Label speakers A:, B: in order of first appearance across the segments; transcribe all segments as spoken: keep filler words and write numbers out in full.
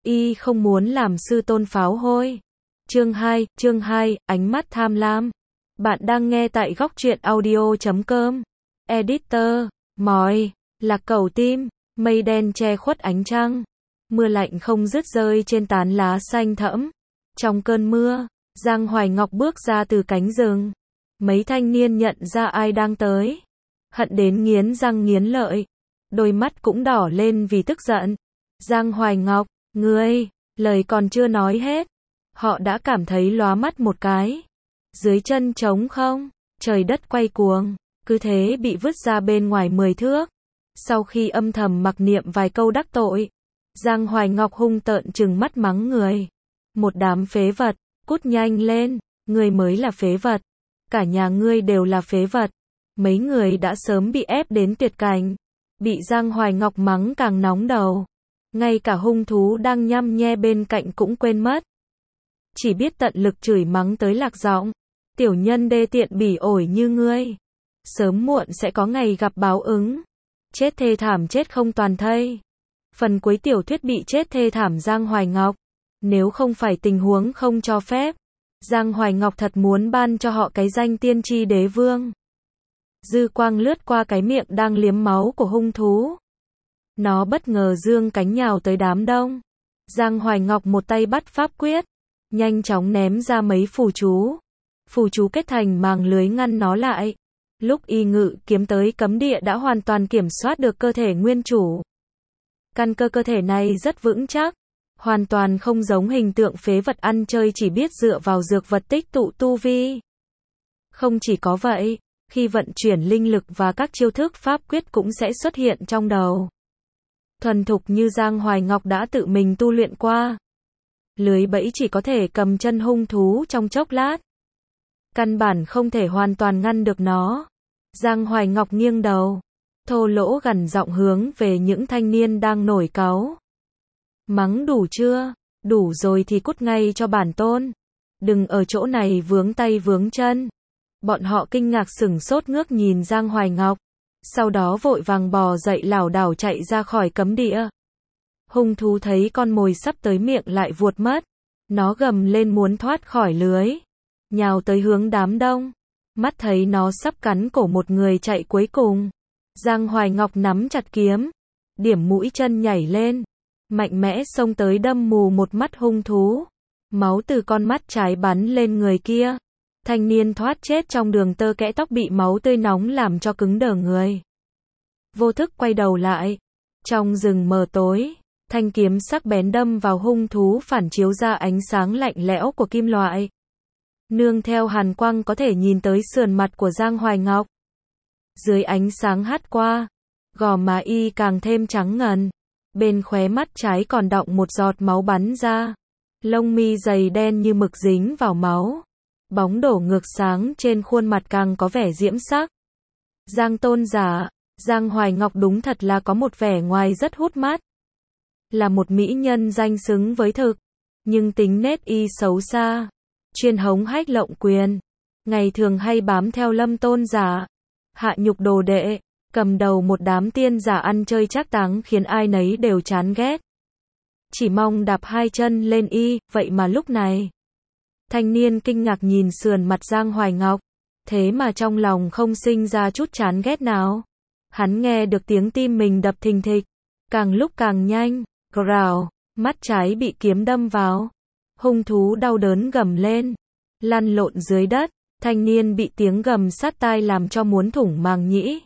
A: y không muốn làm sư tôn pháo hôi. Chương hai, chương hai, ánh mắt tham lam. Bạn đang nghe tại góc truyện audio chấm com. Editor, mỏi, lạc cẩu tim, mây đen che khuất ánh trăng. Mưa lạnh không dứt rơi trên tán lá xanh thẫm. Trong cơn mưa, Giang Hoài Ngọc bước ra từ cánh rừng. Mấy thanh niên nhận ra ai đang tới. Hận đến nghiến răng nghiến lợi. Đôi mắt cũng đỏ lên vì tức giận. Giang Hoài Ngọc, ngươi, lời còn chưa nói hết. Họ đã cảm thấy lóa mắt một cái. Dưới chân trống không, trời đất quay cuồng, cứ thế bị vứt ra bên ngoài mười thước. Sau khi âm thầm mặc niệm vài câu đắc tội, Giang Hoài Ngọc hung tợn trừng mắt mắng người. Một đám phế vật, cút nhanh lên, ngươi mới là phế vật. Cả nhà ngươi đều là phế vật. Mấy người đã sớm bị ép đến tuyệt cảnh. Bị Giang Hoài Ngọc mắng càng nóng đầu. Ngay cả hung thú đang nhăm nhe bên cạnh cũng quên mất. Chỉ biết tận lực chửi mắng tới lạc giọng. Tiểu nhân đê tiện bỉ ổi như ngươi. Sớm muộn sẽ có ngày gặp báo ứng. Chết thê thảm chết không toàn thây. Phần cuối tiểu thuyết bị chết thê thảm Giang Hoài Ngọc. Nếu không phải tình huống không cho phép, Giang Hoài Ngọc thật muốn ban cho họ cái danh tiên tri đế vương. Dư quang lướt qua cái miệng đang liếm máu của hung thú. Nó bất ngờ dương cánh nhào tới đám đông. Giang Hoài Ngọc một tay bắt pháp quyết, nhanh chóng ném ra mấy phù chú. Phù chú kết thành màng lưới ngăn nó lại. Lúc y ngự kiếm tới cấm địa đã hoàn toàn kiểm soát được cơ thể nguyên chủ. Căn cơ cơ thể này rất vững chắc, hoàn toàn không giống hình tượng phế vật ăn chơi chỉ biết dựa vào dược vật tích tụ tu vi. Không chỉ có vậy, khi vận chuyển linh lực và các chiêu thức pháp quyết cũng sẽ xuất hiện trong đầu. Thuần thục như Giang Hoài Ngọc đã tự mình tu luyện qua. Lưới bẫy chỉ có thể cầm chân hung thú trong chốc lát. Căn bản không thể hoàn toàn ngăn được nó. Giang Hoài Ngọc nghiêng đầu, thô lỗ gằn giọng hướng về những thanh niên đang nổi cáu. Mắng đủ chưa? Đủ rồi thì cút ngay cho bản tôn. Đừng ở chỗ này vướng tay vướng chân. Bọn họ kinh ngạc sửng sốt ngước nhìn Giang Hoài Ngọc. Sau đó vội vàng bò dậy lảo đảo chạy ra khỏi cấm địa. Hung thú thấy con mồi sắp tới miệng lại vuột mất. Nó gầm lên muốn thoát khỏi lưới. Nhào tới hướng đám đông. Mắt thấy nó sắp cắn cổ một người chạy cuối cùng. Giang Hoài Ngọc nắm chặt kiếm. Điểm mũi chân nhảy lên. Mạnh mẽ xông tới đâm mù một mắt hung thú. Máu từ con mắt trái bắn lên người kia. Thanh niên thoát chết trong đường tơ kẽ tóc bị máu tươi nóng làm cho cứng đờ người. Vô thức quay đầu lại. Trong rừng mờ tối, thanh kiếm sắc bén đâm vào hung thú phản chiếu ra ánh sáng lạnh lẽo của kim loại. Nương theo hàn quang có thể nhìn tới sườn mặt của Giang Hoài Ngọc. Dưới ánh sáng hắt qua, gò má y càng thêm trắng ngần. Bên khóe mắt trái còn đọng một giọt máu bắn ra. Lông mi dày đen như mực dính vào máu. Bóng đổ ngược sáng trên khuôn mặt càng có vẻ diễm sắc. Giang tôn giả, Giang Hoài Ngọc đúng thật là có một vẻ ngoài rất hút mắt. Là một mỹ nhân danh xứng với thực. Nhưng tính nết y xấu xa. Chuyên hống hách lộng quyền. Ngày thường hay bám theo Lâm tôn giả. Hạ nhục đồ đệ. Cầm đầu một đám tiên giả ăn chơi trác táng khiến ai nấy đều chán ghét. Chỉ mong đạp hai chân lên y, vậy mà lúc này. Thanh niên kinh ngạc nhìn sườn mặt Giang Hoài Ngọc. Thế mà trong lòng không sinh ra chút chán ghét nào. Hắn nghe được tiếng tim mình đập thình thịch. Càng lúc càng nhanh. Gào, mắt trái bị kiếm đâm vào. Hung thú đau đớn gầm lên. Lăn lộn dưới đất. Thanh niên bị tiếng gầm sát tai làm cho muốn thủng màng nhĩ.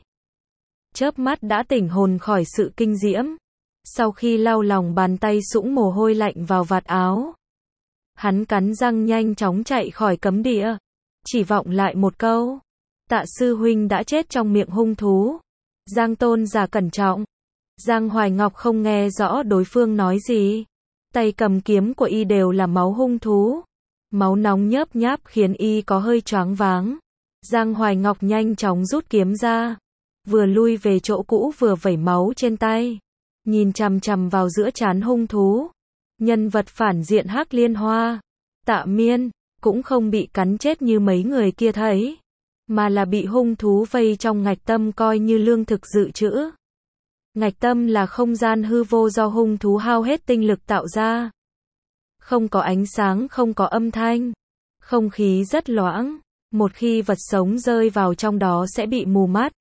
A: Chớp mắt đã tỉnh hồn khỏi sự kinh diễm. Sau khi lau lòng bàn tay sũng mồ hôi lạnh vào vạt áo. Hắn cắn răng nhanh chóng chạy khỏi cấm địa. Chỉ vọng lại một câu. Tạ sư huynh đã chết trong miệng hung thú. Giang tôn giả cẩn trọng. Giang Hoài Ngọc không nghe rõ đối phương nói gì. Tay cầm kiếm của y đều là máu hung thú. Máu nóng nhớp nháp khiến y có hơi choáng váng. Giang Hoài Ngọc nhanh chóng rút kiếm ra. Vừa lui về chỗ cũ vừa vẩy máu trên tay. Nhìn chằm chằm vào giữa trán hung thú. Nhân vật phản diện Hắc Liên Hoa, Tạ Miên, cũng không bị cắn chết như mấy người kia thấy. Mà là bị hung thú vây trong ngạch tâm coi như lương thực dự trữ. Ngạch tâm là không gian hư vô do hung thú hao hết tinh lực tạo ra. Không có ánh sáng, không có âm thanh. Không khí rất loãng. Một khi vật sống rơi vào trong đó sẽ bị mù mắt.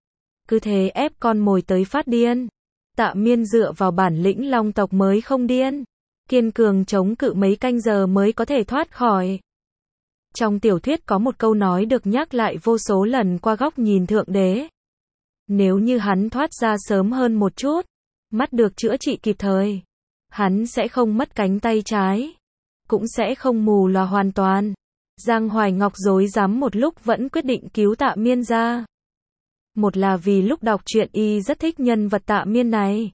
A: Cứ thế ép con mồi tới phát điên. Tạ Miên dựa vào bản lĩnh long tộc mới không điên. Kiên cường chống cự mấy canh giờ mới có thể thoát khỏi. Trong tiểu thuyết có một câu nói được nhắc lại vô số lần qua góc nhìn thượng đế. Nếu như hắn thoát ra sớm hơn một chút, mắt được chữa trị kịp thời, hắn sẽ không mất cánh tay trái, cũng sẽ không mù lòa hoàn toàn. Giang Hoài Ngọc rối rắm một lúc vẫn quyết định cứu Tạ Miên ra. Một là vì lúc đọc truyện y rất thích nhân vật Tạ Miên này.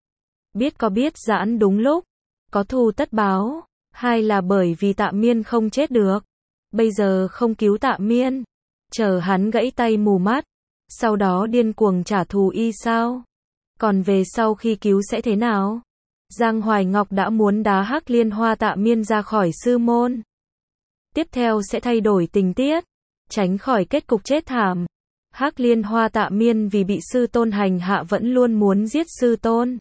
A: Biết có biết giãn đúng lúc, có thù tất báo. Hai là bởi vì Tạ Miên không chết được. Bây giờ không cứu Tạ Miên, chờ hắn gãy tay mù mắt, sau đó điên cuồng trả thù y sao? Còn về sau khi cứu sẽ thế nào? Giang Hoài Ngọc đã muốn đá Hắc Liên Hoa Tạ Miên ra khỏi sư môn. Tiếp theo sẽ thay đổi tình tiết, tránh khỏi kết cục chết thảm. Hắc Liên Hoa Tạ Miên vì bị sư tôn hành hạ vẫn luôn muốn giết sư tôn.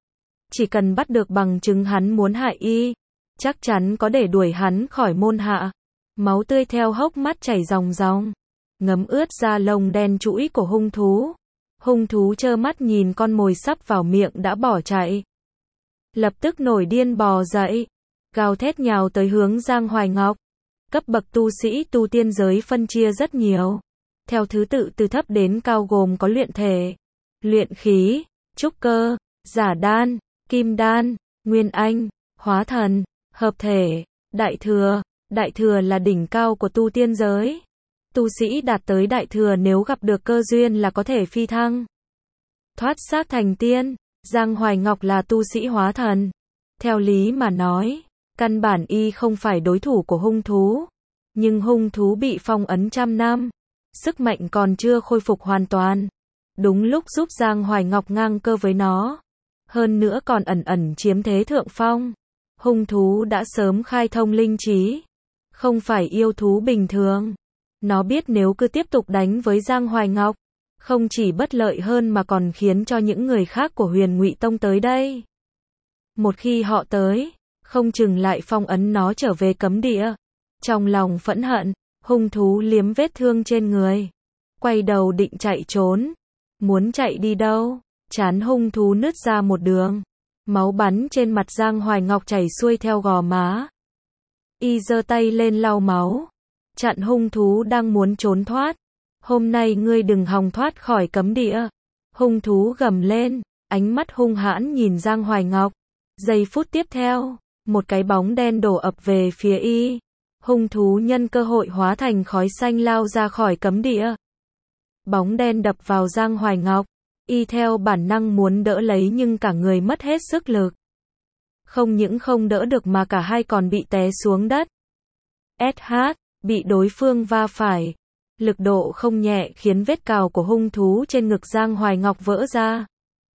A: Chỉ cần bắt được bằng chứng hắn muốn hại y, chắc chắn có để đuổi hắn khỏi môn hạ. Máu tươi theo hốc mắt chảy ròng ròng, ngấm ướt da lông đen trũi của hung thú. Hung thú trơ mắt nhìn con mồi sắp vào miệng đã bỏ chạy. Lập tức nổi điên bò dậy, gào thét nhào tới hướng Giang Hoài Ngọc. Cấp bậc tu sĩ tu tiên giới phân chia rất nhiều. Theo thứ tự từ thấp đến cao gồm có luyện thể, luyện khí, trúc cơ, giả đan, kim đan, nguyên anh, hóa thần, hợp thể, đại thừa. Đại thừa là đỉnh cao của tu tiên giới. Tu sĩ đạt tới đại thừa nếu gặp được cơ duyên là có thể phi thăng, thoát xác thành tiên. Giang Hoài Ngọc là tu sĩ hóa thần. Theo lý mà nói, căn bản y không phải đối thủ của hung thú. Nhưng hung thú bị phong ấn trăm năm, sức mạnh còn chưa khôi phục hoàn toàn. Đúng lúc giúp Giang Hoài Ngọc ngang cơ với nó. Hơn nữa còn ẩn ẩn chiếm thế thượng phong. Hung thú đã sớm khai thông linh trí. Không phải yêu thú bình thường. Nó biết nếu cứ tiếp tục đánh với Giang Hoài Ngọc, không chỉ bất lợi hơn mà còn khiến cho những người khác của Huyền Ngụy Tông tới đây. Một khi họ tới, không chừng lại phong ấn nó trở về cấm địa. Trong lòng phẫn hận, hung thú liếm vết thương trên người, quay đầu định chạy trốn. Muốn chạy đi đâu? Trán hung thú nứt ra một đường, máu bắn trên mặt Giang Hoài Ngọc chảy xuôi theo gò má. Y giơ tay lên lau máu, chặn hung thú đang muốn trốn thoát. Hôm nay ngươi đừng hòng thoát khỏi cấm địa. Hung thú gầm lên, ánh mắt hung hãn nhìn Giang Hoài Ngọc. Giây phút tiếp theo, một cái bóng đen đổ ập về phía y. Hung thú nhân cơ hội hóa thành khói xanh lao ra khỏi cấm địa. Bóng đen đập vào Giang Hoài Ngọc. Y theo bản năng muốn đỡ lấy nhưng cả người mất hết sức lực. Không những không đỡ được mà cả hai còn bị té xuống đất. ét hát, bị đối phương va phải. Lực độ không nhẹ khiến vết cào của hung thú trên ngực Giang Hoài Ngọc vỡ ra.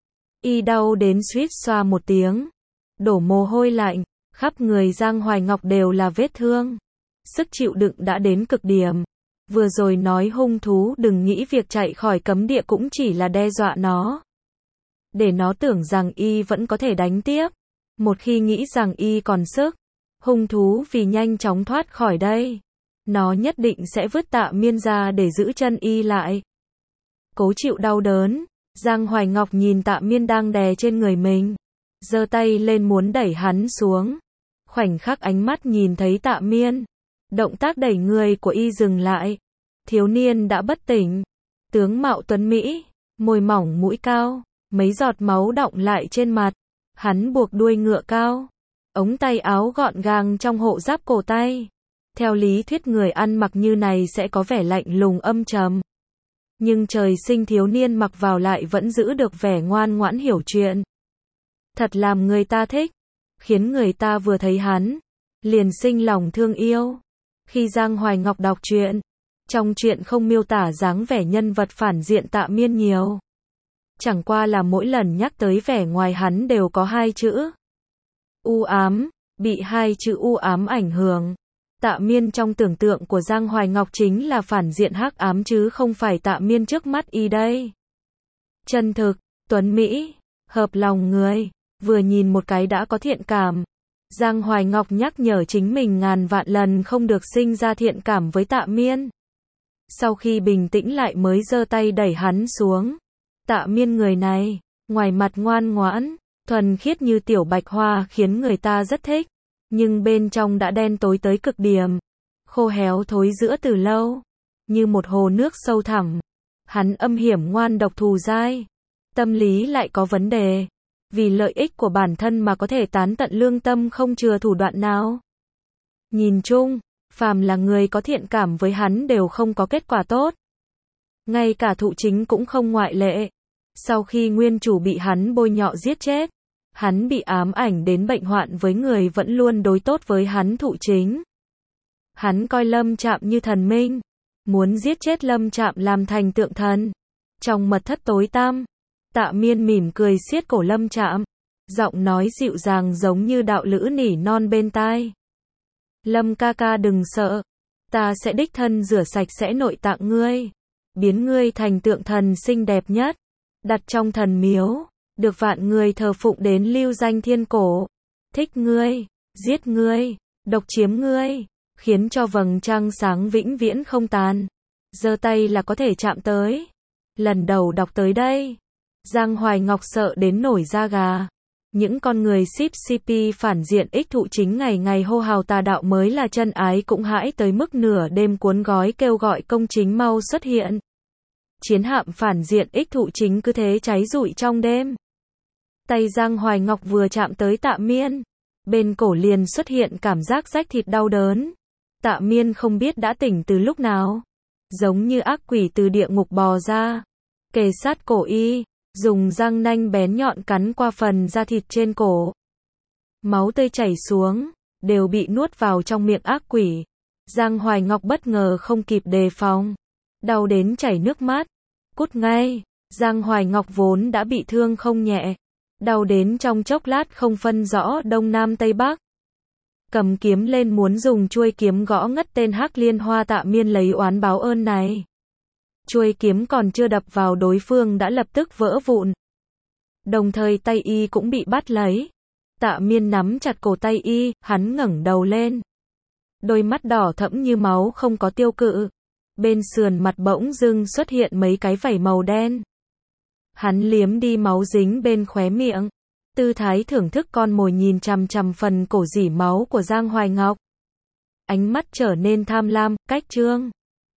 A: Y đau đến suýt xoa một tiếng. Đổ mồ hôi lạnh, khắp người Giang Hoài Ngọc đều là vết thương. Sức chịu đựng đã đến cực điểm. Vừa rồi nói hung thú đừng nghĩ việc chạy khỏi cấm địa cũng chỉ là đe dọa nó. Để nó tưởng rằng y vẫn có thể đánh tiếp. Một khi nghĩ rằng y còn sức, hung thú vì nhanh chóng thoát khỏi đây, nó nhất định sẽ vứt Tạ Miên ra để giữ chân y lại. Cố chịu đau đớn, Giang Hoài Ngọc nhìn Tạ Miên đang đè trên người mình, giơ tay lên muốn đẩy hắn xuống. Khoảnh khắc ánh mắt nhìn thấy Tạ Miên, động tác đẩy người của y dừng lại. Thiếu niên đã bất tỉnh, tướng mạo tuấn mỹ, môi mỏng mũi cao, mấy giọt máu đọng lại trên mặt. Hắn buộc đuôi ngựa cao, ống tay áo gọn gàng trong hộ giáp cổ tay. Theo lý thuyết người ăn mặc như này sẽ có vẻ lạnh lùng âm trầm. Nhưng trời sinh thiếu niên mặc vào lại vẫn giữ được vẻ ngoan ngoãn hiểu chuyện. Thật làm người ta thích, khiến người ta vừa thấy hắn, liền sinh lòng thương yêu. Khi Giang Hoài Ngọc đọc truyện, trong truyện không miêu tả dáng vẻ nhân vật phản diện Tạ Miên nhiều. Chẳng qua là mỗi lần nhắc tới vẻ ngoài hắn đều có hai chữ u ám, bị hai chữ u ám ảnh hưởng. Tạ Miên trong tưởng tượng của Giang Hoài Ngọc chính là phản diện hắc ám chứ không phải Tạ Miên trước mắt y đây. Chân thực, tuấn mỹ, hợp lòng người, vừa nhìn một cái đã có thiện cảm. Giang Hoài Ngọc nhắc nhở chính mình ngàn vạn lần không được sinh ra thiện cảm với Tạ Miên. Sau khi bình tĩnh lại mới giơ tay đẩy hắn xuống. Tạ Miên người này, ngoài mặt ngoan ngoãn, thuần khiết như tiểu bạch hoa khiến người ta rất thích, nhưng bên trong đã đen tối tới cực điểm, khô héo thối rữa từ lâu, như một hồ nước sâu thẳm. Hắn âm hiểm ngoan độc thù dai, tâm lý lại có vấn đề, vì lợi ích của bản thân mà có thể tán tận lương tâm không chừa thủ đoạn nào. Nhìn chung, phàm là người có thiện cảm với hắn đều không có kết quả tốt. Ngay cả Thụ Chính cũng không ngoại lệ. Sau khi nguyên chủ bị hắn bôi nhọ giết chết, hắn bị ám ảnh đến bệnh hoạn với người vẫn luôn đối tốt với hắn Thụ Chính. Hắn coi Lâm Trạm như thần minh, muốn giết chết Lâm Trạm làm thành tượng thần. Trong mật thất tối tăm, Tạ Miên mỉm cười siết cổ Lâm Trạm, giọng nói dịu dàng giống như đạo lữ nỉ non bên tai. Lâm ca ca đừng sợ, ta sẽ đích thân rửa sạch sẽ nội tạng ngươi, biến ngươi thành tượng thần xinh đẹp nhất, đặt trong thần miếu, được vạn người thờ phụng đến lưu danh thiên cổ. Thích ngươi, giết ngươi, độc chiếm ngươi, khiến cho vầng trăng sáng vĩnh viễn không tàn. Giơ tay là có thể chạm tới. Lần đầu đọc tới đây, Giang Hoài Ngọc sợ đến nổi da gà. Những con người ship xê pê phản diện ích Thụ Chính ngày ngày hô hào tà đạo mới là chân ái cũng hãi tới mức nửa đêm cuốn gói kêu gọi công chính mau xuất hiện. Chiến hạm phản diện ích Thụ Chính cứ thế cháy rụi trong đêm. Tay Giang Hoài Ngọc vừa chạm tới Tạ Miên, bên cổ liền xuất hiện cảm giác rách thịt đau đớn. Tạ Miên không biết đã tỉnh từ lúc nào, giống như ác quỷ từ địa ngục bò ra, kề sát cổ y, dùng răng nanh bén nhọn cắn qua phần da thịt trên cổ. Máu tươi chảy xuống, đều bị nuốt vào trong miệng ác quỷ. Giang Hoài Ngọc bất ngờ không kịp đề phòng, đau đến chảy nước mắt. Cút ngay. Giang Hoài Ngọc vốn đã bị thương không nhẹ, đau đến trong chốc lát không phân rõ đông nam tây bắc. Cầm kiếm lên muốn dùng chuôi kiếm gõ ngất tên Hắc Liên Hoa Tạ Miên lấy oán báo ơn này. Chuôi kiếm còn chưa đập vào đối phương đã lập tức vỡ vụn. Đồng thời tay y cũng bị bắt lấy. Tạ Miên nắm chặt cổ tay y, hắn ngẩng đầu lên. Đôi mắt đỏ thẫm như máu không có tiêu cự. Bên sườn mặt bỗng dưng xuất hiện mấy cái vảy màu đen. Hắn liếm đi máu dính bên khóe miệng. Tư thái thưởng thức con mồi nhìn chằm chằm phần cổ rỉ máu của Giang Hoài Ngọc. Ánh mắt trở nên tham lam, cách trương.